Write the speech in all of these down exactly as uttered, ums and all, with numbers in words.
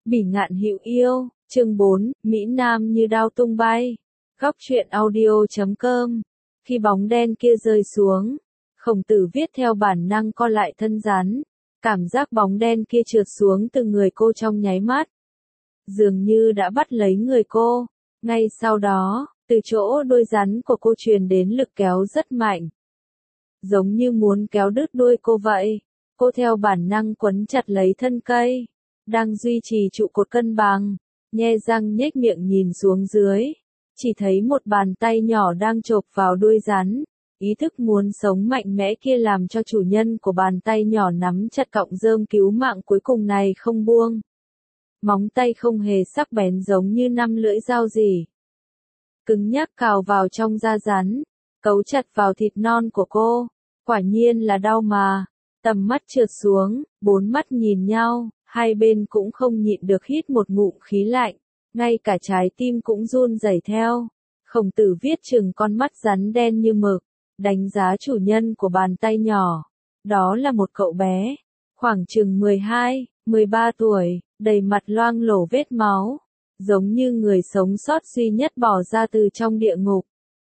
Bỉ ngạn hữu yêu, chương bốn, Mỹ Nam như đao tung bay. Góc truyện audio chấm com. Khi bóng đen kia rơi xuống, Khổng Tử viết theo bản năng co lại thân rắn. Cảm giác bóng đen kia trượt xuống từ người cô trong nháy mắt. Dường như đã bắt lấy người cô. Ngay sau đó, từ chỗ đuôi rắn của cô truyền đến lực kéo rất mạnh. Giống như muốn kéo đứt đuôi cô vậy. Cô theo bản năng quấn chặt lấy thân cây. Đang duy trì trụ cột cân bằng, nhe răng nhếch miệng nhìn xuống dưới, chỉ thấy một bàn tay nhỏ đang chộp vào đuôi rắn, ý thức muốn sống mạnh mẽ kia làm cho chủ nhân của bàn tay nhỏ nắm chặt cọng rơm cứu mạng cuối cùng này không buông. Móng tay không hề sắc bén giống như năm lưỡi dao gì. Cứng nhắc cào vào trong da rắn, cấu chặt vào thịt non của cô, quả nhiên là đau mà. Tầm mắt trượt xuống, bốn mắt nhìn nhau. Hai bên cũng không nhịn được hít một ngụm khí lạnh, ngay cả trái tim cũng run rẩy theo. Khổng Tử viết chừng con mắt rắn đen như mực, đánh giá chủ nhân của bàn tay nhỏ. Đó là một cậu bé, khoảng chừng mười hai, mười ba tuổi, đầy mặt loang lổ vết máu, giống như người sống sót duy nhất bỏ ra từ trong địa ngục.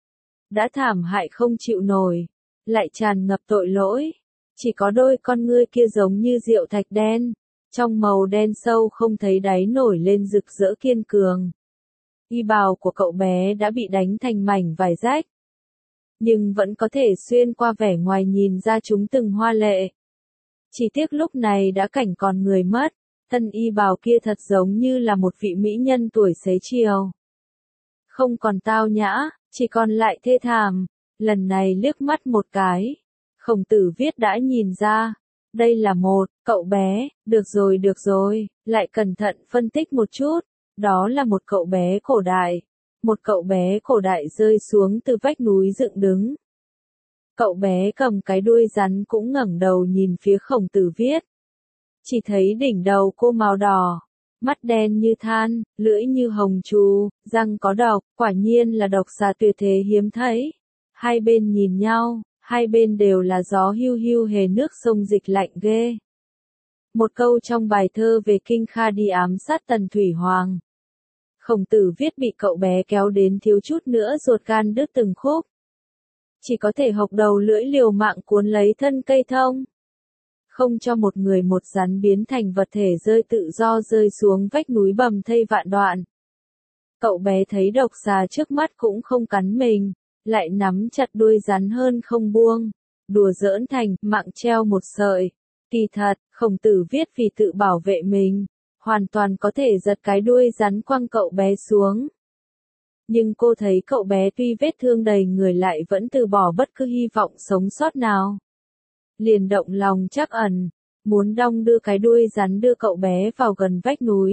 Đã thảm hại không chịu nổi, lại tràn ngập tội lỗi, chỉ có đôi con ngươi kia giống như rượu thạch đen. Trong màu đen sâu không thấy đáy nổi lên rực rỡ kiên cường. Y bào của cậu bé đã bị đánh thành mảnh vải rách. Nhưng vẫn có thể xuyên qua vẻ ngoài nhìn ra chúng từng hoa lệ. Chỉ tiếc lúc này đã cảnh còn người mất, thân y bào kia thật giống như là một vị mỹ nhân tuổi xế chiều. Không còn tao nhã, chỉ còn lại thê thảm. Lần này liếc mắt một cái, Khổng Tử viết đã nhìn ra. Đây là một cậu bé, được rồi được rồi, lại cẩn thận phân tích một chút, đó là một cậu bé cổ đại, một cậu bé cổ đại rơi xuống từ vách núi dựng đứng. Cậu bé cầm cái đuôi rắn cũng ngẩng đầu nhìn phía Khổng Tử viết. Chỉ thấy đỉnh đầu cô màu đỏ, mắt đen như than, lưỡi như hồng trù, răng có độc, quả nhiên là độc xà tuyệt thế hiếm thấy. Hai bên nhìn nhau. Hai bên đều là gió hiu hiu hề nước sông dịch lạnh ghê. Một câu trong bài thơ về Kinh Kha đi ám sát Tần Thủy Hoàng. Khổng Tử viết bị cậu bé kéo đến thiếu chút nữa ruột gan đứt từng khúc. Chỉ có thể hộc đầu lưỡi liều mạng cuốn lấy thân cây thông. Không cho một người một rắn biến thành vật thể rơi tự do rơi xuống vách núi bầm thây vạn đoạn. Cậu bé thấy độc xà trước mắt cũng không cắn mình. Lại nắm chặt đuôi rắn hơn không buông, đùa giỡn thành mạng treo một sợi. Kỳ thật, Khổng Tử viết vì tự bảo vệ mình, hoàn toàn có thể giật cái đuôi rắn quăng cậu bé xuống. Nhưng cô thấy cậu bé tuy vết thương đầy người lại vẫn từ bỏ bất cứ hy vọng sống sót nào. Liền động lòng trắc ẩn, muốn đong đưa cái đuôi rắn đưa cậu bé vào gần vách núi.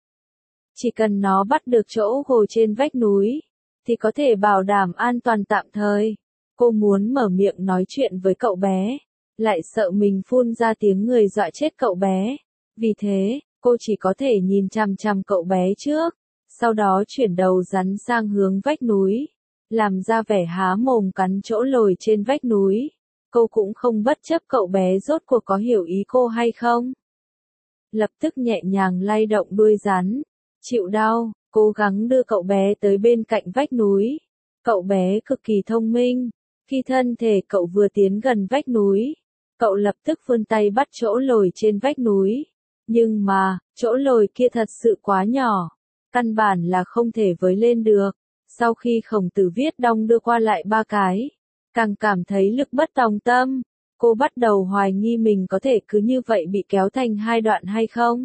Chỉ cần nó bắt được chỗ ngồi trên vách núi, thì có thể bảo đảm an toàn tạm thời. Cô muốn mở miệng nói chuyện với cậu bé, lại sợ mình phun ra tiếng người dọa chết cậu bé. Vì thế, cô chỉ có thể nhìn chằm chằm cậu bé trước, sau đó chuyển đầu rắn sang hướng vách núi, làm ra vẻ há mồm cắn chỗ lồi trên vách núi. Cô cũng không bất chấp cậu bé rốt cuộc có hiểu ý cô hay không. Lập tức nhẹ nhàng lay động đuôi rắn, chịu đau. Cố gắng đưa cậu bé tới bên cạnh vách núi. Cậu bé cực kỳ thông minh. Khi thân thể cậu vừa tiến gần vách núi, cậu lập tức vươn tay bắt chỗ lồi trên vách núi. Nhưng mà, chỗ lồi kia thật sự quá nhỏ. Căn bản là không thể với lên được. Sau khi Khổng Tử viết đong đưa qua lại ba cái, càng cảm thấy lực bất tòng tâm. Cô bắt đầu hoài nghi mình có thể cứ như vậy bị kéo thành hai đoạn hay không.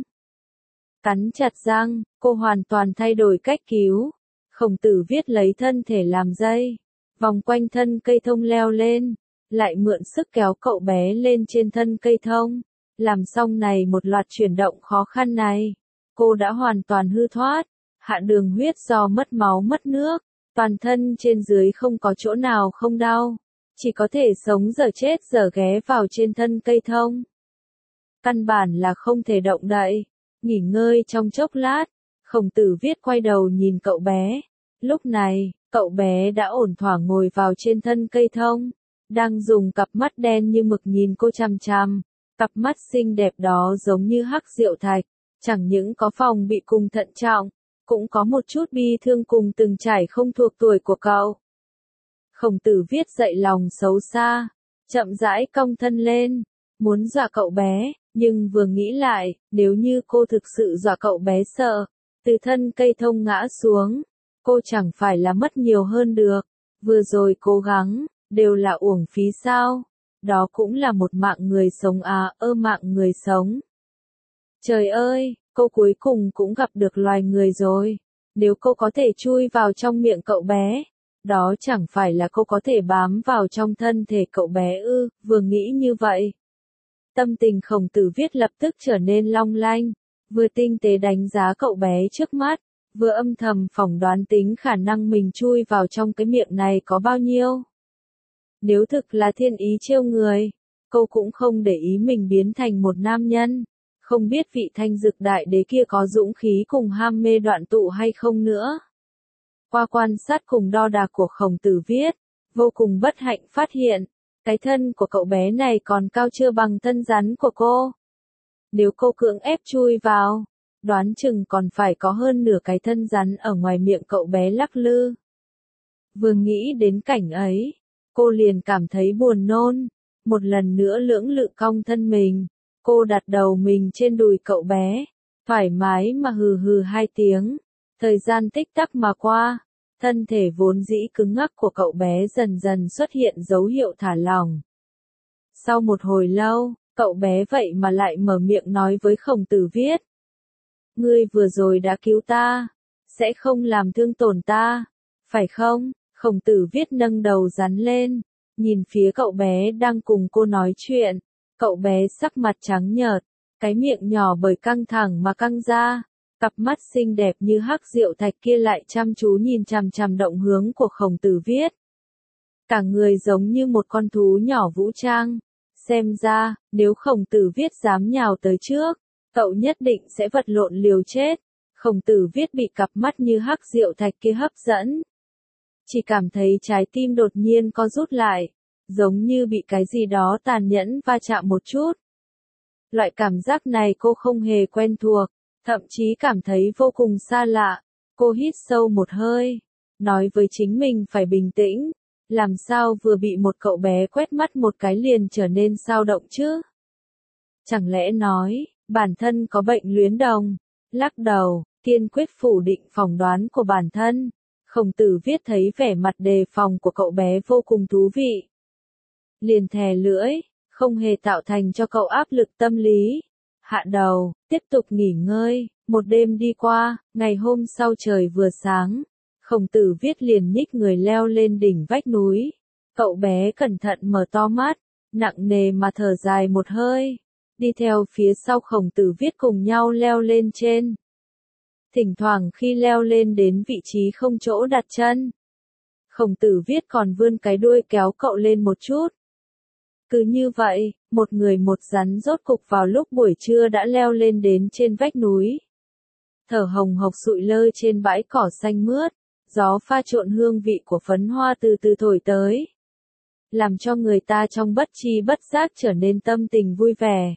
Cắn chặt răng, cô hoàn toàn thay đổi cách cứu. Khổng Tử viết lấy thân thể làm dây, vòng quanh thân cây thông leo lên, lại mượn sức kéo cậu bé lên trên thân cây thông. Làm xong này một loạt chuyển động khó khăn này, cô đã hoàn toàn hư thoát, hạ đường huyết do mất máu mất nước, toàn thân trên dưới không có chỗ nào không đau, chỉ có thể sống dở chết dở ghé vào trên thân cây thông. Căn bản là không thể động đậy. Nghỉ ngơi trong chốc lát, Khổng Tử viết quay đầu nhìn cậu bé. Lúc này, cậu bé đã ổn thỏa ngồi vào trên thân cây thông, đang dùng cặp mắt đen như mực nhìn cô chằm chằm. Cặp mắt xinh đẹp đó giống như hắc rượu thạch, Chẳng những có phòng bị cùng thận trọng, cũng có một chút bi thương cùng từng trải không thuộc tuổi của cậu. Khổng Tử viết dậy lòng xấu xa, chậm rãi cong thân lên, muốn dọa cậu bé, nhưng vừa nghĩ lại, nếu như cô thực sự dọa cậu bé sợ, từ thân cây thông ngã xuống, cô chẳng phải là mất nhiều hơn được, vừa rồi cố gắng, đều là uổng phí sao, đó cũng là một mạng người sống à, ơ mạng người sống. Trời ơi, cô cuối cùng cũng gặp được loài người rồi, nếu cô có thể chui vào trong miệng cậu bé, đó chẳng phải là cô có thể bám vào trong thân thể cậu bé ư, vừa nghĩ như vậy. Tâm tình Khổng Tử viết lập tức trở nên long lanh, vừa tinh tế đánh giá cậu bé trước mắt, vừa âm thầm phỏng đoán tính khả năng mình chui vào trong cái miệng này có bao nhiêu. Nếu thực là thiên ý trêu người, cô cũng không để ý mình biến thành một nam nhân, không biết vị Thanh Dực đại đế kia có dũng khí cùng ham mê đoạn tụ hay không nữa. Qua quan sát cùng đo đạc của Khổng Tử viết, vô cùng bất hạnh phát hiện, cái thân của cậu bé này còn cao chưa bằng thân rắn của cô. Nếu cô cưỡng ép chui vào, đoán chừng còn phải có hơn nửa cái thân rắn ở ngoài miệng cậu bé lắc lư. Vừa nghĩ đến cảnh ấy, cô liền cảm thấy buồn nôn, một lần nữa lưỡng lự cong thân mình, cô đặt đầu mình trên đùi cậu bé, thoải mái mà hừ hừ hai tiếng, thời gian tích tắc mà qua, thân thể vốn dĩ cứng ngắc của cậu bé dần dần xuất hiện dấu hiệu thả lỏng. Sau một hồi lâu, cậu bé vậy mà lại mở miệng nói với Khổng Tử viết. Ngươi vừa rồi đã cứu ta, sẽ không làm thương tổn ta, phải không? Khổng Tử viết nâng đầu rắn lên, nhìn phía cậu bé đang cùng cô nói chuyện, cậu bé sắc mặt trắng nhợt, cái miệng nhỏ bởi căng thẳng mà căng ra, cặp mắt xinh đẹp như hắc rượu thạch kia lại chăm chú nhìn chằm chằm động hướng của Khổng Tử viết. Cả người giống như một con thú nhỏ vũ trang, xem ra, nếu Khổng Tử viết dám nhào tới trước, cậu nhất định sẽ vật lộn liều chết. Khổng Tử viết bị cặp mắt như hắc rượu thạch kia hấp dẫn. Chỉ cảm thấy trái tim đột nhiên co rút lại, giống như bị cái gì đó tàn nhẫn va chạm một chút. Loại cảm giác này cô không hề quen thuộc, thậm chí cảm thấy vô cùng xa lạ. Cô hít sâu một hơi, nói với chính mình phải bình tĩnh, làm sao vừa bị một cậu bé quét mắt một cái liền trở nên sao động chứ? Chẳng lẽ nói, bản thân có bệnh luyến đồng? Lắc đầu, kiên quyết phủ định phỏng đoán của bản thân. Khổng Tử viết thấy vẻ mặt đề phòng của cậu bé vô cùng thú vị. Liền thè lưỡi, không hề tạo thành cho cậu áp lực tâm lý. Hạ đầu, tiếp tục nghỉ ngơi, một đêm đi qua, ngày hôm sau trời vừa sáng. Khổng Tử viết liền nhích người leo lên đỉnh vách núi. Cậu bé cẩn thận mở to mắt, nặng nề mà thở dài một hơi. Đi theo phía sau Khổng Tử viết cùng nhau leo lên trên. Thỉnh thoảng khi leo lên đến vị trí không chỗ đặt chân, Khổng Tử viết còn vươn cái đuôi kéo cậu lên một chút. Cứ như vậy, một người một rắn rốt cục vào lúc buổi trưa đã leo lên đến trên vách núi. Thở hồng hộc sụi lơ trên bãi cỏ xanh mướt, gió pha trộn hương vị của phấn hoa từ từ thổi tới, làm cho người ta trong bất tri bất giác trở nên tâm tình vui vẻ.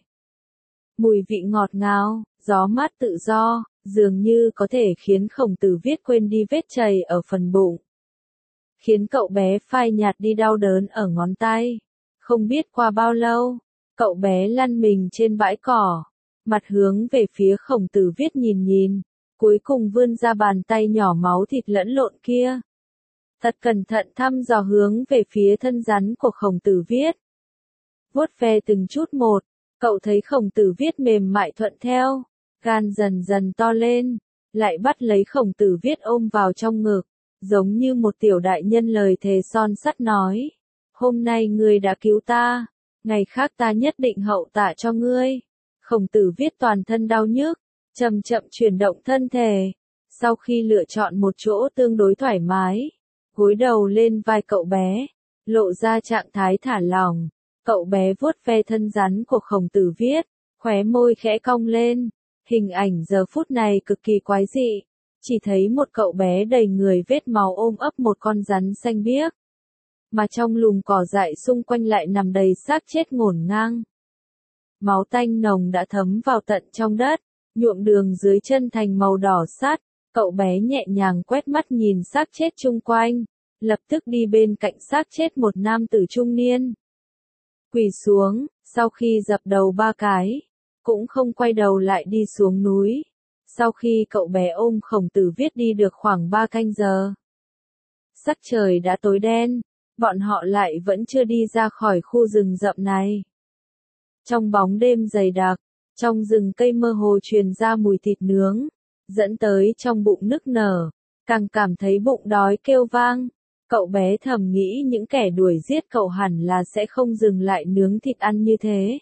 Mùi vị ngọt ngào, gió mát tự do, dường như có thể khiến Khổng Tử viết quên đi vết chày ở phần bụng. Khiến cậu bé phai nhạt đi đau đớn ở ngón tay. Không biết qua bao lâu, cậu bé lăn mình trên bãi cỏ, mặt hướng về phía Khổng Tử viết nhìn nhìn, cuối cùng vươn ra bàn tay nhỏ máu thịt lẫn lộn kia. Thật cẩn thận thăm dò hướng về phía thân rắn của Khổng Tử viết. Vuốt ve từng chút một, cậu thấy Khổng Tử viết mềm mại thuận theo, gan dần dần to lên, lại bắt lấy Khổng Tử viết ôm vào trong ngực, giống như một tiểu đại nhân lời thề son sắt nói. Hôm nay ngươi đã cứu ta, ngày khác ta nhất định hậu tạ cho ngươi. Khổng Tử viết toàn thân đau nhức, chậm chậm chuyển động thân thể. Sau khi lựa chọn một chỗ tương đối thoải mái, gối đầu lên vai cậu bé, lộ ra trạng thái thả lỏng. Cậu bé vuốt ve thân rắn của Khổng Tử viết, khóe môi khẽ cong lên. Hình ảnh giờ phút này cực kỳ quái dị, chỉ thấy một cậu bé đầy người vết máu ôm ấp một con rắn xanh biếc. Mà trong lùm cỏ dại xung quanh lại nằm đầy xác chết ngổn ngang. Máu tanh nồng đã thấm vào tận trong đất, nhuộm đường dưới chân thành màu đỏ sắt. Cậu bé nhẹ nhàng quét mắt nhìn xác chết chung quanh, lập tức đi bên cạnh xác chết một nam tử trung niên. Quỳ xuống, sau khi dập đầu ba cái, cũng không quay đầu lại đi xuống núi. Sau khi cậu bé ôm Khổng Tử Viết đi được khoảng ba canh giờ, sắc trời đã tối đen, bọn họ lại vẫn chưa đi ra khỏi khu rừng rậm này. Trong bóng đêm dày đặc, trong rừng cây mơ hồ truyền ra mùi thịt nướng, dẫn tới trong bụng nức nở, càng cảm thấy bụng đói kêu vang. Cậu bé thầm nghĩ những kẻ đuổi giết cậu hẳn là sẽ không dừng lại nướng thịt ăn như thế.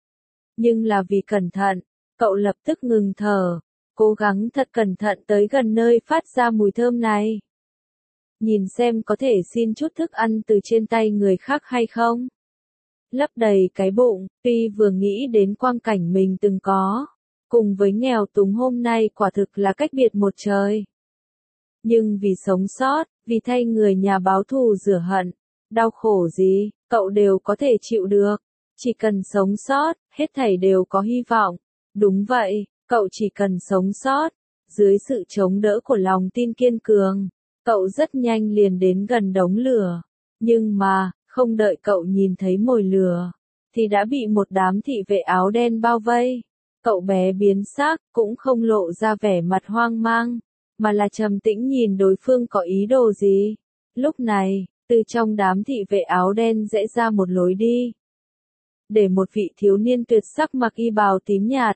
Nhưng là vì cẩn thận, cậu lập tức ngừng thở, cố gắng thật cẩn thận tới gần nơi phát ra mùi thơm này. Nhìn xem có thể xin chút thức ăn từ trên tay người khác hay không. Lấp đầy cái bụng, tuy vừa nghĩ đến quang cảnh mình từng có, cùng với nghèo túng hôm nay quả thực là cách biệt một trời. Nhưng vì sống sót, vì thay người nhà báo thù rửa hận, đau khổ gì, cậu đều có thể chịu được. Chỉ cần sống sót, hết thảy đều có hy vọng. Đúng vậy, cậu chỉ cần sống sót. Dưới sự chống đỡ của lòng tin kiên cường, cậu rất nhanh liền đến gần đống lửa. Nhưng mà, không đợi cậu nhìn thấy mồi lửa, thì đã bị một đám thị vệ áo đen bao vây. Cậu bé biến sắc, cũng không lộ ra vẻ mặt hoang mang, mà là trầm tĩnh nhìn đối phương có ý đồ gì. Lúc này, từ trong đám thị vệ áo đen rẽ ra một lối đi, để một vị thiếu niên tuyệt sắc mặc y bào tím nhạt,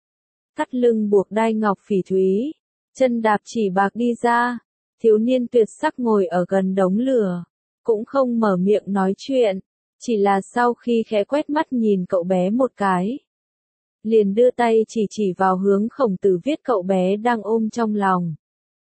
thắt lưng buộc đai ngọc phỉ thúy, chân đạp chỉ bạc đi ra. Thiếu niên tuyệt sắc ngồi ở gần đống lửa, cũng không mở miệng nói chuyện, chỉ là sau khi khẽ quét mắt nhìn cậu bé một cái, liền đưa tay chỉ chỉ vào hướng Khổng Tử Viết cậu bé đang ôm trong lòng.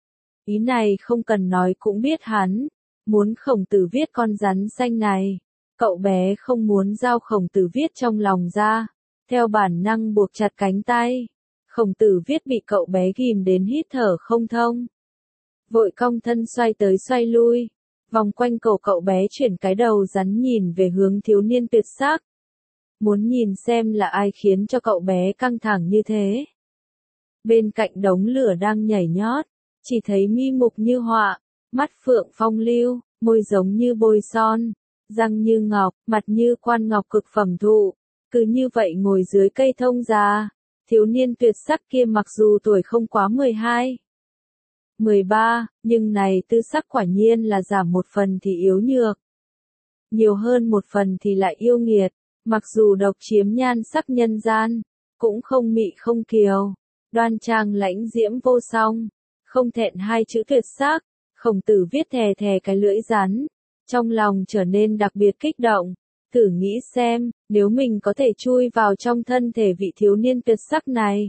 Ý này không cần nói cũng biết hắn muốn Khổng Tử Viết con rắn xanh này. Cậu bé không muốn giao Khổng Tử Viết trong lòng ra, theo bản năng buộc chặt cánh tay. Khổng Tử Viết bị cậu bé ghim đến hít thở không thông, vội cong thân xoay tới xoay lui, vòng quanh cổ cậu bé chuyển cái đầu rắn nhìn về hướng thiếu niên tuyệt sắc. Muốn nhìn xem là ai khiến cho cậu bé căng thẳng như thế. Bên cạnh đống lửa đang nhảy nhót, chỉ thấy mi mục như họa, mắt phượng phong lưu, môi giống như bôi son, răng như ngọc, mặt như quan ngọc cực phẩm thụ. Cứ như vậy ngồi dưới cây thông già, thiếu niên tuyệt sắc kia mặc dù tuổi không quá mười hai, mười ba, nhưng này tư sắc quả nhiên là giảm một phần thì yếu nhược, nhiều hơn một phần thì lại yêu nghiệt. Mặc dù độc chiếm nhan sắc nhân gian, cũng không mị không kiều, đoan trang lãnh diễm vô song, không thẹn hai chữ tuyệt sắc. Khổng Tử Viết thè thè cái lưỡi rắn, trong lòng trở nên đặc biệt kích động. Thử nghĩ xem, nếu mình có thể chui vào trong thân thể vị thiếu niên tuyệt sắc này.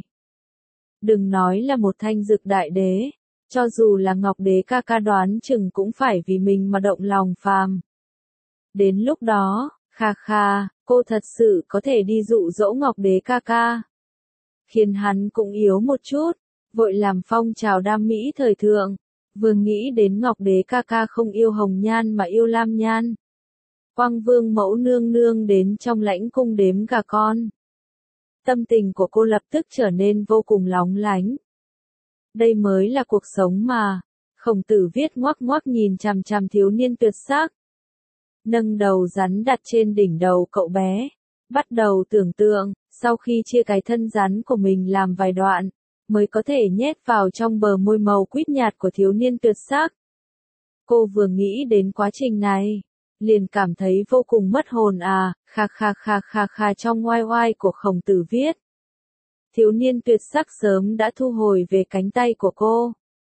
Đừng nói là một thanh dực đại đế, cho dù là Ngọc Đế ca ca đoán chừng cũng phải vì mình mà động lòng phàm. Đến lúc đó, kha kha, cô thật sự có thể đi dụ dỗ Ngọc Đế ca ca, khiến hắn cũng yếu một chút, vội làm phong trào đam mỹ thời thượng. Vừa nghĩ đến Ngọc Đế ca ca không yêu hồng nhan mà yêu lam nhan, Quang Vương mẫu nương nương đến trong lãnh cung đếm gà con, tâm tình của cô lập tức trở nên vô cùng lóng lánh. Đây mới là cuộc sống mà. Khổng Tử Viết ngoắc ngoắc nhìn chằm chằm thiếu niên tuyệt sắc, nâng đầu rắn đặt trên đỉnh đầu cậu bé, bắt đầu tưởng tượng, sau khi chia cái thân rắn của mình làm vài đoạn, mới có thể nhét vào trong bờ môi màu quýt nhạt của thiếu niên tuyệt sắc. Cô vừa nghĩ đến quá trình này, liền cảm thấy vô cùng mất hồn à, kha kha kha kha kha trong oai oai của Khổng Tử Viết. Thiếu niên tuyệt sắc sớm đã thu hồi về cánh tay của cô.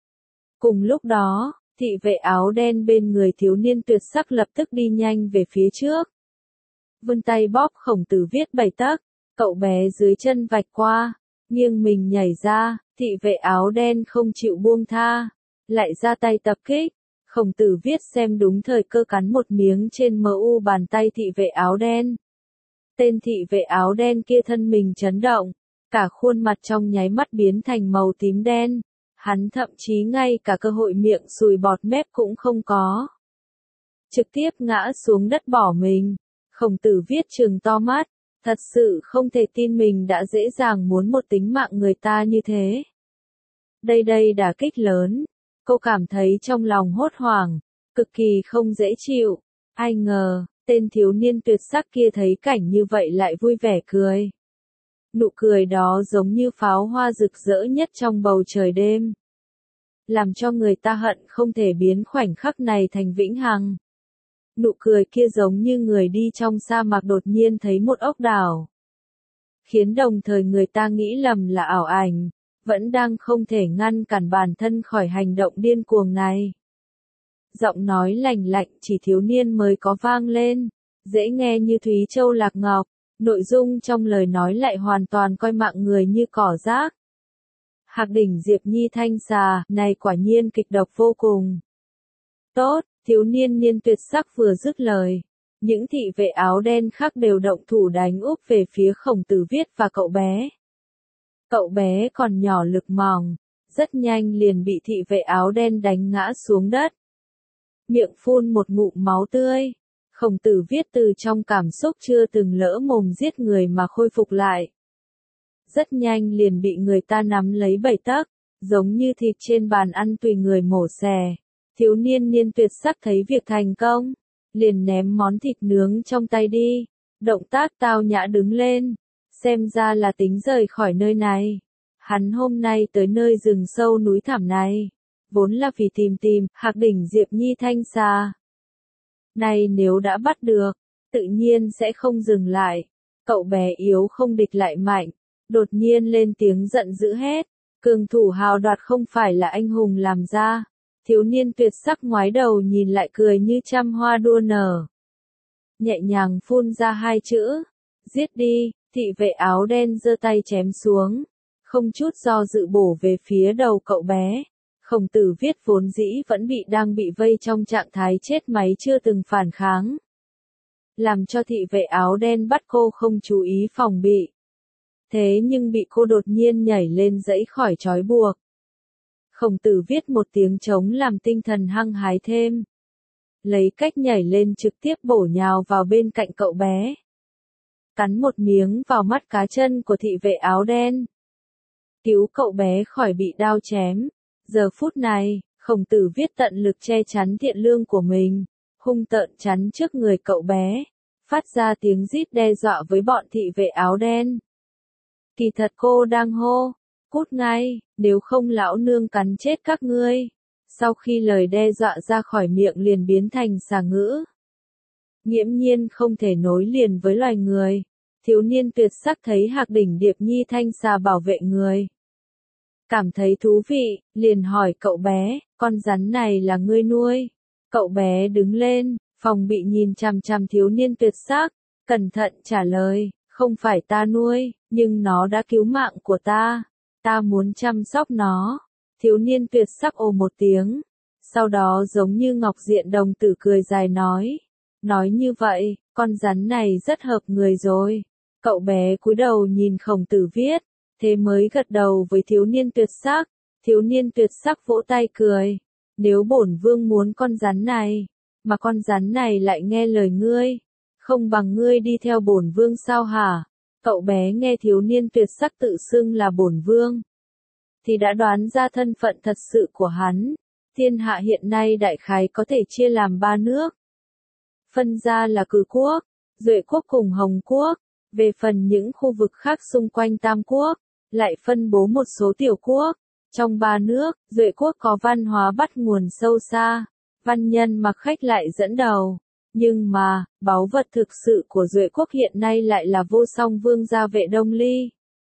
Cùng lúc đó, thị vệ áo đen bên người thiếu niên tuyệt sắc lập tức đi nhanh về phía trước. Vươn tay bóp Khổng Tử Viết bảy tấc, cậu bé dưới chân vạch qua, nghiêng mình nhảy ra, thị vệ áo đen không chịu buông tha, lại ra tay tập kích. Khổng Tử Viết xem đúng thời cơ cắn một miếng trên mờ u bàn tay thị vệ áo đen. Tên thị vệ áo đen kia thân mình chấn động, cả khuôn mặt trong nháy mắt biến thành màu tím đen. Hắn thậm chí ngay cả cơ hội miệng sùi bọt mép cũng không có. Trực tiếp ngã xuống đất bỏ mình. Khổng Tử Viết trừng to mắt, Thật sự không thể tin mình đã dễ dàng muốn một tính mạng người ta như thế. Đây đây đả kích lớn. Cô cảm thấy trong lòng hốt hoảng, cực kỳ không dễ chịu. Ai ngờ, tên thiếu niên tuyệt sắc kia thấy cảnh như vậy lại vui vẻ cười. Nụ cười đó giống như pháo hoa rực rỡ nhất trong bầu trời đêm. Làm cho người ta hận không thể biến khoảnh khắc này thành vĩnh hằng. Nụ cười kia giống như người đi trong sa mạc đột nhiên thấy một ốc đảo. Khiến đồng thời người ta nghĩ lầm là ảo ảnh, vẫn đang không thể ngăn cản bản thân khỏi hành động điên cuồng này. Giọng nói lành lạnh chỉ thiếu niên mới có vang lên, dễ nghe như Thúy Châu Lạc Ngọc, nội dung trong lời nói lại hoàn toàn coi mạng người như cỏ rác. Hạc đỉnh Diệp Nhi thanh xà, này quả nhiên kịch độc vô cùng. Tốt, thiếu niên niên tuyệt sắc vừa dứt lời. Những thị vệ áo đen khác đều động thủ đánh úp về phía Khổng Tử Viết và cậu bé. Cậu bé còn nhỏ lực mỏng, rất nhanh liền bị thị vệ áo đen đánh ngã xuống đất. Miệng phun một ngụm máu tươi. Khổng Tử Viết từ trong cảm xúc chưa từng lỡ mồm giết người mà khôi phục lại. Rất nhanh liền bị người ta nắm lấy bảy tấc, giống như thịt trên bàn ăn tùy người mổ xẻ. Thiếu niên niên tuyệt sắc thấy việc thành công, liền ném món thịt nướng trong tay đi, động tác tao nhã đứng lên, xem ra là tính rời khỏi nơi này. Hắn hôm nay tới nơi rừng sâu núi thẳm này, vốn là vì tìm tìm Hạc đỉnh Diệp Nhi thanh xà. Này nếu đã bắt được, tự nhiên sẽ không dừng lại. Cậu bé yếu không địch lại mạnh, đột nhiên lên tiếng giận dữ hét, cường thủ hào đoạt không phải là anh hùng làm ra. Thiếu niên tuyệt sắc ngoái đầu nhìn lại cười như trăm hoa đua nở. Nhẹ nhàng phun ra hai chữ, giết đi, thị vệ áo đen giơ tay chém xuống, không chút do dự bổ về phía đầu cậu bé. Khổng Tử Viết vốn dĩ vẫn bị đang bị vây trong trạng thái chết máy chưa từng phản kháng. Làm cho thị vệ áo đen bắt cô không chú ý phòng bị. Thế nhưng bị cô đột nhiên nhảy lên giãy khỏi trói buộc. Khổng Tử Viết một tiếng trống làm tinh thần hăng hái thêm. Lấy cách nhảy lên trực tiếp bổ nhào vào bên cạnh cậu bé. Cắn một miếng vào mắt cá chân của thị vệ áo đen. Cứu cậu bé khỏi bị đao chém. Giờ phút này, Khổng Tử Viết tận lực che chắn thiện lương của mình, hung tợn chắn trước người cậu bé, phát ra tiếng rít đe dọa với bọn thị vệ áo đen. Kỳ thật cô đang hô, cút ngay, nếu không lão nương cắn chết các ngươi. Sau khi lời đe dọa ra khỏi miệng liền biến thành xà ngữ. Nghiễm nhiên không thể nối liền với loài người. Thiếu niên tuyệt sắc thấy Hạc đỉnh Diệp Nhi thanh xà bảo vệ người. Cảm thấy thú vị, liền hỏi cậu bé, con rắn này là ngươi nuôi. Cậu bé đứng lên, phòng bị nhìn chằm chằm thiếu niên tuyệt sắc, cẩn thận trả lời, không phải ta nuôi, nhưng nó đã cứu mạng của ta. Ta muốn chăm sóc nó. Thiếu niên tuyệt sắc ồ một tiếng. Sau đó giống như Ngọc Diện đồng tử cười dài nói. Nói như vậy, con rắn này rất hợp người rồi. Cậu bé cúi đầu nhìn Khổng Tử Viết. Thế mới gật đầu với thiếu niên tuyệt sắc. Thiếu niên tuyệt sắc vỗ tay cười. Nếu bổn vương muốn con rắn này, mà con rắn này lại nghe lời ngươi, không bằng ngươi đi theo bổn vương sao hả? Cậu bé nghe thiếu niên tuyệt sắc tự xưng là bổn vương, thì đã đoán ra thân phận thật sự của hắn. Thiên hạ hiện nay đại khái có thể chia làm ba nước. Phân ra là Cử quốc, Duệ quốc cùng Hồng quốc. Về phần những khu vực khác xung quanh Tam quốc, lại phân bố một số tiểu quốc. Trong ba nước, Duệ quốc có văn hóa bắt nguồn sâu xa, văn nhân mặc khách lại dẫn đầu. Nhưng mà, báu vật thực sự của Duệ quốc hiện nay lại là vô song vương gia Vệ Đông Ly.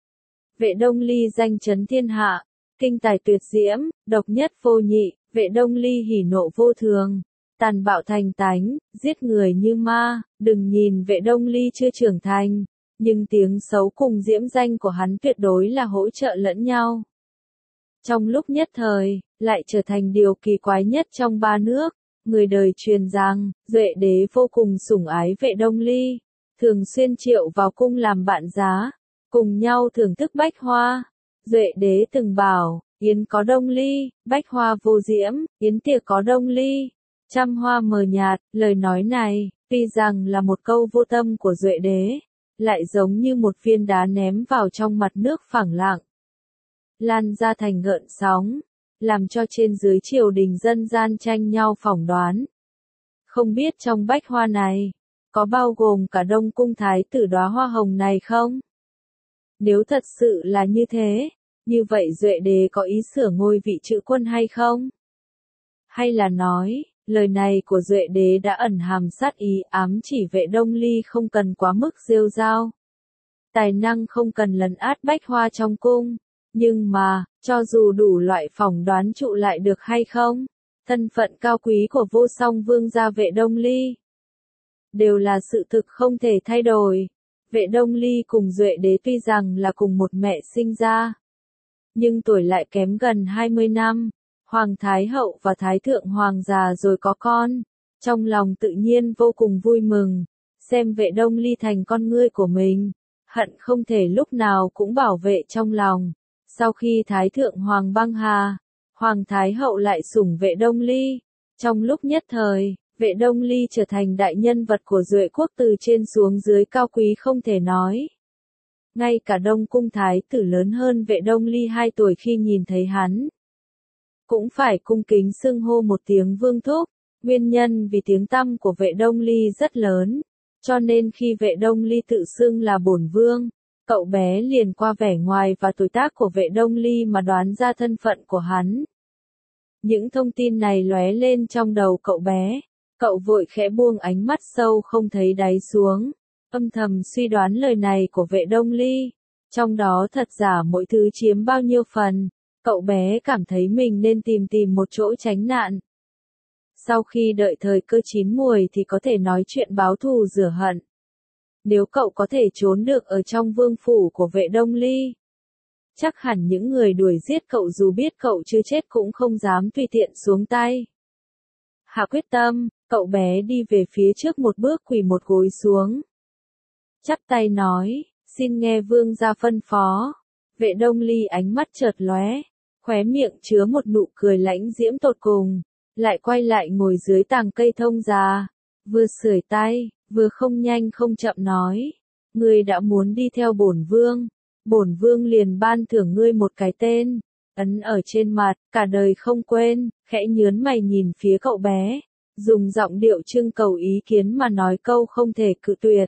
Vệ Đông Ly danh chấn thiên hạ, kinh tài tuyệt diễm, độc nhất vô nhị. Vệ Đông Ly hỉ nộ vô thường, tàn bạo thành tánh, giết người như ma. Đừng nhìn Vệ Đông Ly chưa trưởng thành, nhưng tiếng xấu cùng diễm danh của hắn tuyệt đối là hỗ trợ lẫn nhau. Trong lúc nhất thời, lại trở thành điều kỳ quái nhất trong ba nước. Người đời truyền rằng, Duệ đế vô cùng sủng ái Vệ Đông Ly, thường xuyên triệu vào cung làm bạn giá, cùng nhau thưởng thức bách hoa. Duệ đế từng bảo, yến có Đông Ly, bách hoa vô diễm, yến tiệc có Đông Ly, trăm hoa mờ nhạt. Lời nói này, tuy rằng là một câu vô tâm của Duệ đế, lại giống như một viên đá ném vào trong mặt nước phẳng lặng, lan ra thành gợn sóng, làm cho trên dưới triều đình dân gian tranh nhau phỏng đoán. Không biết trong bách hoa này, có bao gồm cả Đông Cung thái tử đóa hoa hồng này không? Nếu thật sự là như thế, như vậy Duệ đế có ý sửa ngôi vị chữ quân hay không? Hay là nói, lời này của Duệ đế đã ẩn hàm sát ý ám chỉ Vệ Đông Ly không cần quá mức rêu rao. Tài năng không cần lấn át bách hoa trong cung, nhưng mà, cho dù đủ loại phỏng đoán trụ lại được hay không, thân phận cao quý của vô song vương gia Vệ Đông Ly đều là sự thực không thể thay đổi. Vệ Đông Ly cùng Duệ đế tuy rằng là cùng một mẹ sinh ra, nhưng tuổi lại kém gần hai mươi năm. Hoàng Thái Hậu và Thái Thượng Hoàng già rồi có con, trong lòng tự nhiên vô cùng vui mừng, xem Vệ Đông Ly thành con ngươi của mình, hận không thể lúc nào cũng bảo vệ trong lòng. Sau khi Thái Thượng Hoàng băng hà, Hoàng Thái Hậu lại sủng Vệ Đông Ly, trong lúc nhất thời, Vệ Đông Ly trở thành đại nhân vật của Duệ quốc từ trên xuống dưới cao quý không thể nói. Ngay cả Đông Cung thái tử lớn hơn Vệ Đông Ly hai tuổi khi nhìn thấy hắn, cũng phải cung kính xưng hô một tiếng vương thúc, nguyên nhân vì tiếng tăm của Vệ Đông Ly rất lớn, cho nên khi Vệ Đông Ly tự xưng là bổn vương, cậu bé liền qua vẻ ngoài và tuổi tác của Vệ Đông Ly mà đoán ra thân phận của hắn. Những thông tin này lóe lên trong đầu cậu bé, cậu vội khẽ buông ánh mắt sâu không thấy đáy xuống, âm thầm suy đoán lời này của Vệ Đông Ly, trong đó thật giả mỗi thứ chiếm bao nhiêu phần. Cậu bé cảm thấy mình nên tìm tìm một chỗ tránh nạn. Sau khi đợi thời cơ chín muồi thì có thể nói chuyện báo thù rửa hận. Nếu cậu có thể trốn được ở trong vương phủ của Vệ Đông Ly, chắc hẳn những người đuổi giết cậu dù biết cậu chưa chết cũng không dám tùy tiện xuống tay. Hạ quyết tâm, cậu bé đi về phía trước một bước quỳ một gối xuống. Chắp tay nói, xin nghe vương gia phân phó. Vệ Đông Ly ánh mắt chợt lóe, khóe miệng chứa một nụ cười lãnh diễm tột cùng, lại quay lại ngồi dưới tàng cây thông già, vừa sưởi tay, vừa không nhanh không chậm nói, ngươi đã muốn đi theo bổn vương, bổn vương liền ban thưởng ngươi một cái tên, ấn ở trên mặt, cả đời không quên, khẽ nhướng mày nhìn phía cậu bé, dùng giọng điệu trưng cầu ý kiến mà nói câu không thể cự tuyệt.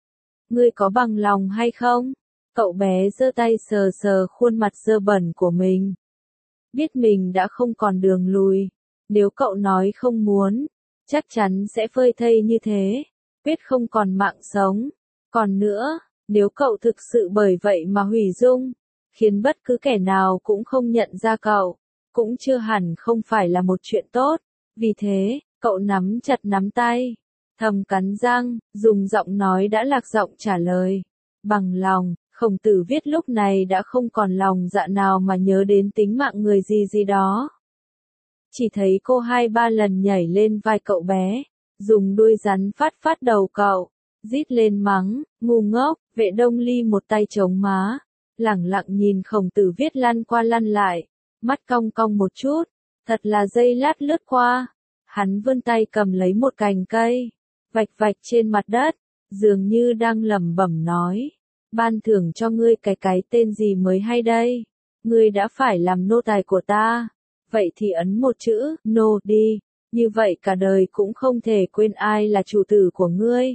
Ngươi có bằng lòng hay không? Cậu bé giơ tay sờ sờ khuôn mặt dơ bẩn của mình. Biết mình đã không còn đường lùi. Nếu cậu nói không muốn, chắc chắn sẽ phơi thây như thế. Biết không còn mạng sống. Còn nữa, nếu cậu thực sự bởi vậy mà hủy dung, khiến bất cứ kẻ nào cũng không nhận ra cậu, cũng chưa hẳn không phải là một chuyện tốt. Vì thế, cậu nắm chặt nắm tay, thầm cắn răng, dùng giọng nói đã lạc giọng trả lời. Bằng lòng. Khổng Tử Viết lúc này đã không còn lòng dạ nào mà nhớ đến tính mạng người gì gì đó. Chỉ thấy cô hai ba lần nhảy lên vai cậu bé, dùng đuôi rắn phát phát đầu cậu, rít lên mắng, ngu ngốc. Vệ Đông Ly một tay chống má, lẳng lặng nhìn Khổng Tử Viết lăn qua lăn lại, mắt cong cong một chút, thật là giây lát lướt qua. Hắn vươn tay cầm lấy một cành cây, vạch vạch trên mặt đất, dường như đang lẩm bẩm nói. Ban thưởng cho ngươi cái cái tên gì mới hay đây? Ngươi đã phải làm nô tài của ta. Vậy thì ấn một chữ, nô đi. Như vậy cả đời cũng không thể quên ai là chủ tử của ngươi.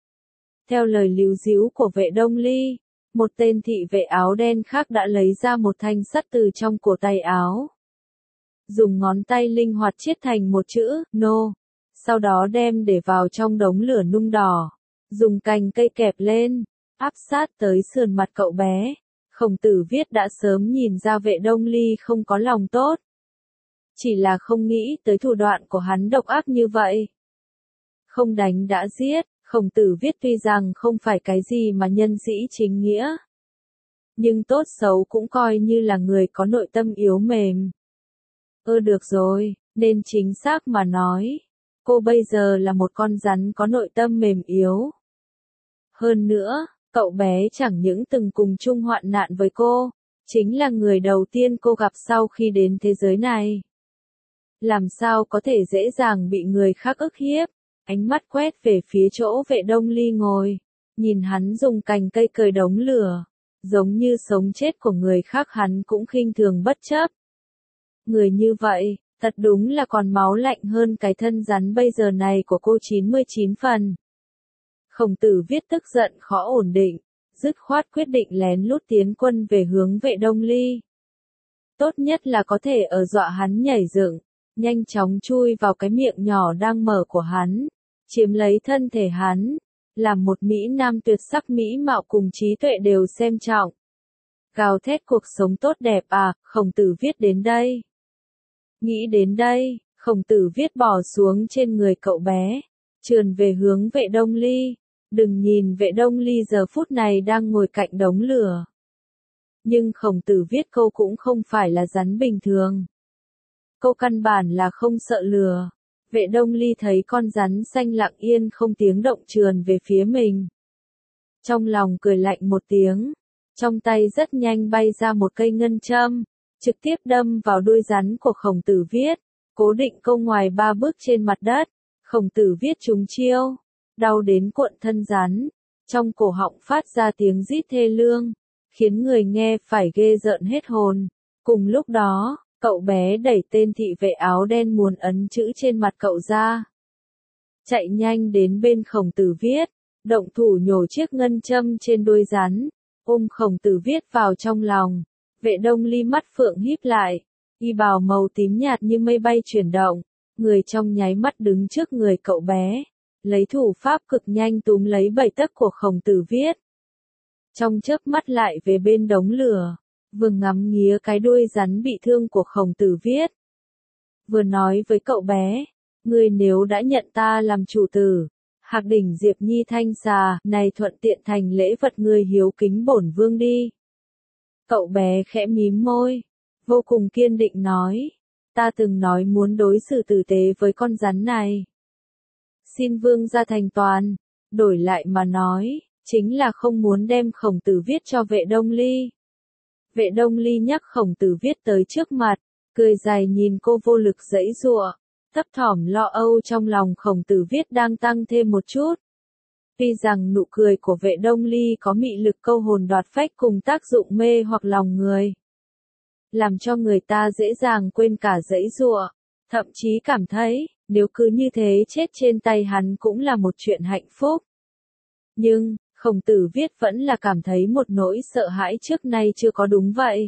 Theo lời líu díu của Vệ Đông Ly, một tên thị vệ áo đen khác đã lấy ra một thanh sắt từ trong cổ tay áo. Dùng ngón tay linh hoạt chiết thành một chữ, nô. Sau đó đem để vào trong đống lửa nung đỏ. Dùng cành cây kẹp lên. Áp sát tới sườn mặt cậu bé, Khổng Tử Viết đã sớm nhìn ra Vệ Đông Ly không có lòng tốt. Chỉ là không nghĩ tới thủ đoạn của hắn độc ác như vậy. Không đánh đã giết, Khổng Tử Viết tuy rằng không phải cái gì mà nhân sĩ chính nghĩa. Nhưng tốt xấu cũng coi như là người có nội tâm yếu mềm. Ơ được rồi, nên chính xác mà nói, cô bây giờ là một con rắn có nội tâm mềm yếu. Hơn nữa, cậu bé chẳng những từng cùng chung hoạn nạn với cô, chính là người đầu tiên cô gặp sau khi đến thế giới này. Làm sao có thể dễ dàng bị người khác ức hiếp, ánh mắt quét về phía chỗ Vệ Đông Ly ngồi. nhìn hắn dùng cành cây cởi đống lửa, giống như sống chết của người khác hắn cũng khinh thường bất chấp. Người như vậy, thật đúng là còn máu lạnh hơn cái thân rắn bây giờ này của cô chín mươi chín phần. Khổng Tử Viết tức giận khó ổn định, dứt khoát quyết định lén lút tiến quân về hướng Vệ Đông Ly. Tốt nhất là có thể ở dọa hắn nhảy dựng, nhanh chóng chui vào cái miệng nhỏ đang mở của hắn, chiếm lấy thân thể hắn, làm một mỹ nam tuyệt sắc mỹ mạo cùng trí tuệ đều xem trọng. Gào thét cuộc sống tốt đẹp à, Khổng Tử Viết đến đây. Nghĩ đến đây, Khổng Tử Viết bò xuống trên người cậu bé, trườn về hướng Vệ Đông Ly. Đừng nhìn Vệ Đông Ly giờ phút này đang ngồi cạnh đống lửa. Nhưng Khổng Tử Viết câu cũng không phải là rắn bình thường. Câu căn bản là không sợ lửa. Vệ Đông Ly thấy con rắn xanh lặng yên không tiếng động trườn về phía mình. Trong lòng cười lạnh một tiếng, trong tay rất nhanh bay ra một cây ngân châm, trực tiếp đâm vào đuôi rắn của Khổng Tử Viết, cố định câu ngoài ba bước trên mặt đất. Khổng Tử Viết trúng chiêu, đau đến cuộn thân rắn, trong cổ họng phát ra tiếng rít thê lương, khiến người nghe phải ghê rợn hết hồn. Cùng lúc đó, cậu bé đẩy tên thị vệ áo đen muốn ấn chữ trên mặt cậu ra. Chạy nhanh đến bên Khổng Tử Viết, động thủ nhổ chiếc ngân châm trên đuôi rắn, ôm Khổng Tử Viết vào trong lòng. Vệ Đông Ly mắt phượng híp lại, y bào màu tím nhạt như mây bay chuyển động, người trong nháy mắt đứng trước người cậu bé, lấy thủ pháp cực nhanh túm lấy bảy tấc của Khổng Tử Viết. Trong chớp mắt lại về bên đống lửa, vừa ngắm nghía cái đuôi rắn bị thương của Khổng Tử Viết. Vừa nói với cậu bé, ngươi nếu đã nhận ta làm chủ tử, Hạc Đỉnh Diệp Nhi Thanh Xà, này thuận tiện thành lễ vật ngươi hiếu kính bổn vương đi. Cậu bé khẽ mím môi, vô cùng kiên định nói, ta từng nói muốn đối xử tử tế với con rắn này. Xin vương ra thành toàn, đổi lại mà nói, chính là không muốn đem Khổng Tử Viết cho Vệ Đông Ly. Vệ Đông Ly nhắc Khổng Tử Viết tới trước mặt, cười dài nhìn cô vô lực giãy giụa, thấp thỏm lo âu trong lòng Khổng Tử Viết đang tăng thêm một chút. Tuy rằng nụ cười của Vệ Đông Ly có mị lực câu hồn đoạt phách cùng tác dụng mê hoặc lòng người, làm cho người ta dễ dàng quên cả giãy giụa, thậm chí cảm thấy, nếu cứ như thế chết trên tay hắn cũng là một chuyện hạnh phúc. Nhưng, Khổng Tử Viết vẫn là cảm thấy một nỗi sợ hãi trước nay chưa có đúng vậy.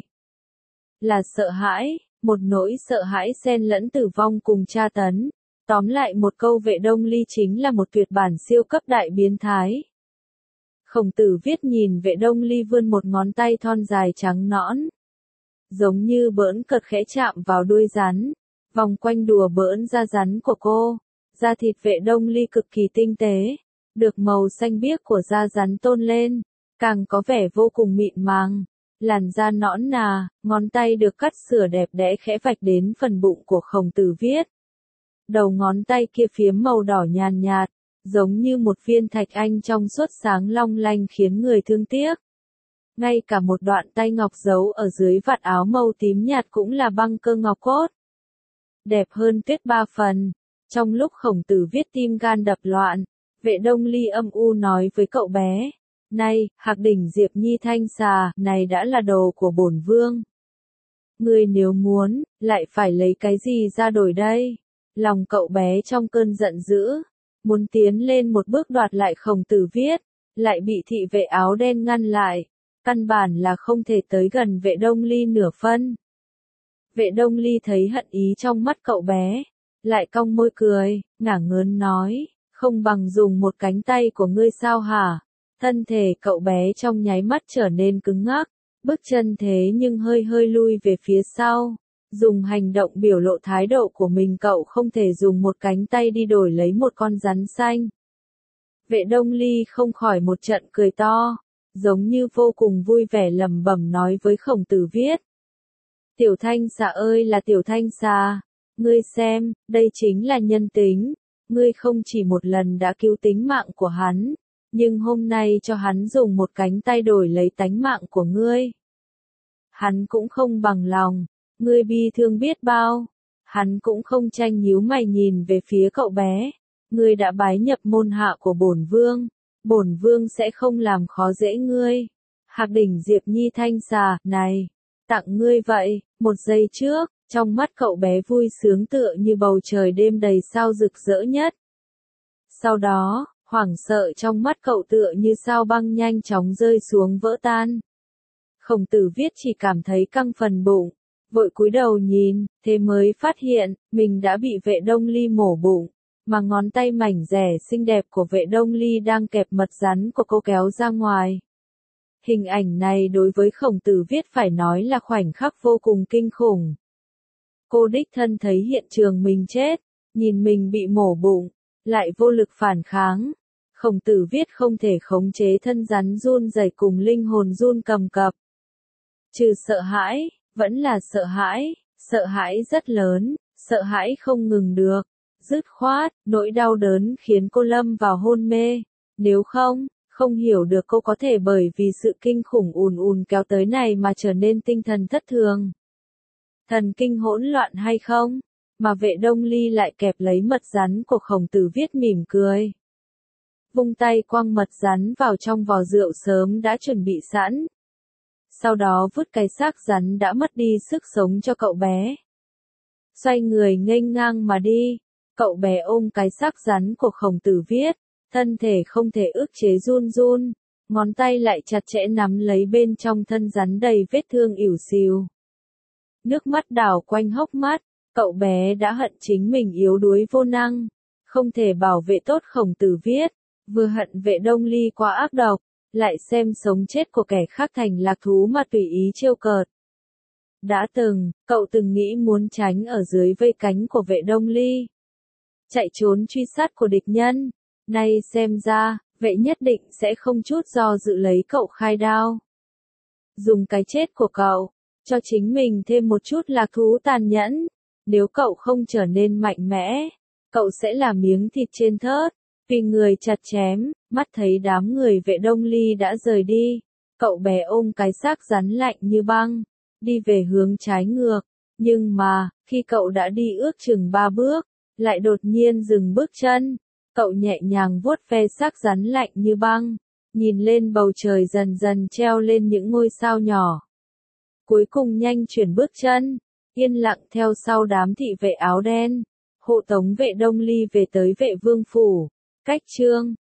Là sợ hãi, một nỗi sợ hãi xen lẫn tử vong cùng tra tấn. Tóm lại một câu Vệ Đông Ly chính là một tuyệt bản siêu cấp đại biến thái. Khổng Tử Viết nhìn Vệ Đông Ly vươn một ngón tay thon dài trắng nõn, giống như bỡn cợt khẽ chạm vào đuôi rắn, vòng quanh đùa bỡn da rắn của cô. Da thịt Vệ Đông Ly cực kỳ tinh tế, được màu xanh biếc của da rắn tôn lên, càng có vẻ vô cùng mịn màng. Làn da nõn nà, ngón tay được cắt sửa đẹp đẽ khẽ vạch đến phần bụng của Khổng Tử Viết. Đầu ngón tay kia phiếm màu đỏ nhàn nhạt, giống như một viên thạch anh trong suốt sáng long lanh khiến người thương tiếc. Ngay cả một đoạn tay ngọc giấu ở dưới vạt áo màu tím nhạt cũng là băng cơ ngọc cốt. Đẹp hơn tuyết ba phần. Trong lúc Khổng Tử Viết tim gan đập loạn, Vệ Đông Ly âm u nói với cậu bé, này, Hạc Đỉnh Diệp Nhi Thanh Xà, này đã là đồ của bổn vương. Ngươi nếu muốn, lại phải lấy cái gì ra đổi đây? Lòng cậu bé trong cơn giận dữ, muốn tiến lên một bước đoạt lại Khổng Tử Viết, lại bị thị vệ áo đen ngăn lại, căn bản là không thể tới gần Vệ Đông Ly nửa phân. Vệ Đông Ly thấy hận ý trong mắt cậu bé, lại cong môi cười, ngả ngớn nói, không bằng dùng một cánh tay của ngươi sao hả? Thân thể cậu bé trong nháy mắt trở nên cứng ngắc, bước chân thế nhưng hơi hơi lui về phía sau. Dùng hành động biểu lộ thái độ của mình, cậu không thể dùng một cánh tay đi đổi lấy một con rắn xanh. Vệ Đông Ly không khỏi một trận cười to, giống như vô cùng vui vẻ lẩm bẩm nói với Khổng Tử Viết. Tiểu Thanh Xà ơi là Tiểu Thanh Xà, ngươi xem, đây chính là nhân tính, ngươi không chỉ một lần đã cứu tính mạng của hắn, nhưng hôm nay cho hắn dùng một cánh tay đổi lấy tánh mạng của ngươi. Hắn cũng không bằng lòng. Ngươi bi thương biết bao, hắn cũng không tranh nhíu mày nhìn về phía cậu bé, ngươi đã bái nhập môn hạ của bổn vương, bổn vương sẽ không làm khó dễ ngươi. Hạc đỉnh Diệp Nhi thanh xà, này, tặng ngươi vậy, một giây trước, trong mắt cậu bé vui sướng tựa như bầu trời đêm đầy sao rực rỡ nhất. Sau đó, hoảng sợ trong mắt cậu tựa như sao băng nhanh chóng rơi xuống vỡ tan. Khổng Tử Viết chỉ cảm thấy căng phần bụng, vội cúi đầu nhìn, thế mới phát hiện, mình đã bị Vệ Đông Ly mổ bụng, mà ngón tay mảnh rẻ xinh đẹp của Vệ Đông Ly đang kẹp mật rắn của cô kéo ra ngoài. Hình ảnh này đối với Khổng Tử Viết phải nói là khoảnh khắc vô cùng kinh khủng. Cô đích thân thấy hiện trường mình chết, nhìn mình bị mổ bụng, lại vô lực phản kháng. Khổng Tử Viết không thể khống chế thân rắn run rẩy cùng linh hồn run cầm cập. Trừ sợ hãi, vẫn là sợ hãi, sợ hãi rất lớn, sợ hãi không ngừng được, dứt khoát, nỗi đau đớn khiến cô lâm vào hôn mê. Nếu không, không hiểu được cô có thể bởi vì sự kinh khủng ùn ùn kéo tới này mà trở nên tinh thần thất thường, thần kinh hỗn loạn hay không, mà Vệ Đông Ly lại kẹp lấy mật rắn của Khổng Tử Viết mỉm cười. Vung tay quăng mật rắn vào trong vò rượu sớm đã chuẩn bị sẵn. Sau đó vứt cái xác rắn đã mất đi sức sống cho cậu bé. Xoay người nghênh ngang mà đi, cậu bé ôm cái xác rắn của Khổng Tử Viết, thân thể không thể ức chế run run, ngón tay lại chặt chẽ nắm lấy bên trong thân rắn đầy vết thương ỉu xìu. Nước mắt đảo quanh hốc mắt, cậu bé đã hận chính mình yếu đuối vô năng, không thể bảo vệ tốt Khổng Tử Viết, vừa hận Vệ Đông Ly quá ác độc, lại xem sống chết của kẻ khác thành lạc thú mà tùy ý trêu cợt. Đã từng, cậu từng nghĩ muốn tránh ở dưới vây cánh của Vệ Đông Ly, chạy trốn truy sát của địch nhân, nay xem ra, Vệ nhất định sẽ không chút do dự lấy cậu khai đao. Dùng cái chết của cậu, cho chính mình thêm một chút lạc thú tàn nhẫn, nếu cậu không trở nên mạnh mẽ, cậu sẽ là miếng thịt trên thớt. Vì người chặt chém, mắt thấy đám người Vệ Đông Ly đã rời đi, cậu bé ôm cái xác rắn lạnh như băng, đi về hướng trái ngược, nhưng mà, khi cậu đã đi ước chừng ba bước, lại đột nhiên dừng bước chân, cậu nhẹ nhàng vuốt ve xác rắn lạnh như băng, nhìn lên bầu trời dần dần treo lên những ngôi sao nhỏ. Cuối cùng nhanh chuyển bước chân, yên lặng theo sau đám thị vệ áo đen, hộ tống Vệ Đông Ly về tới Vệ Vương phủ. Cách chương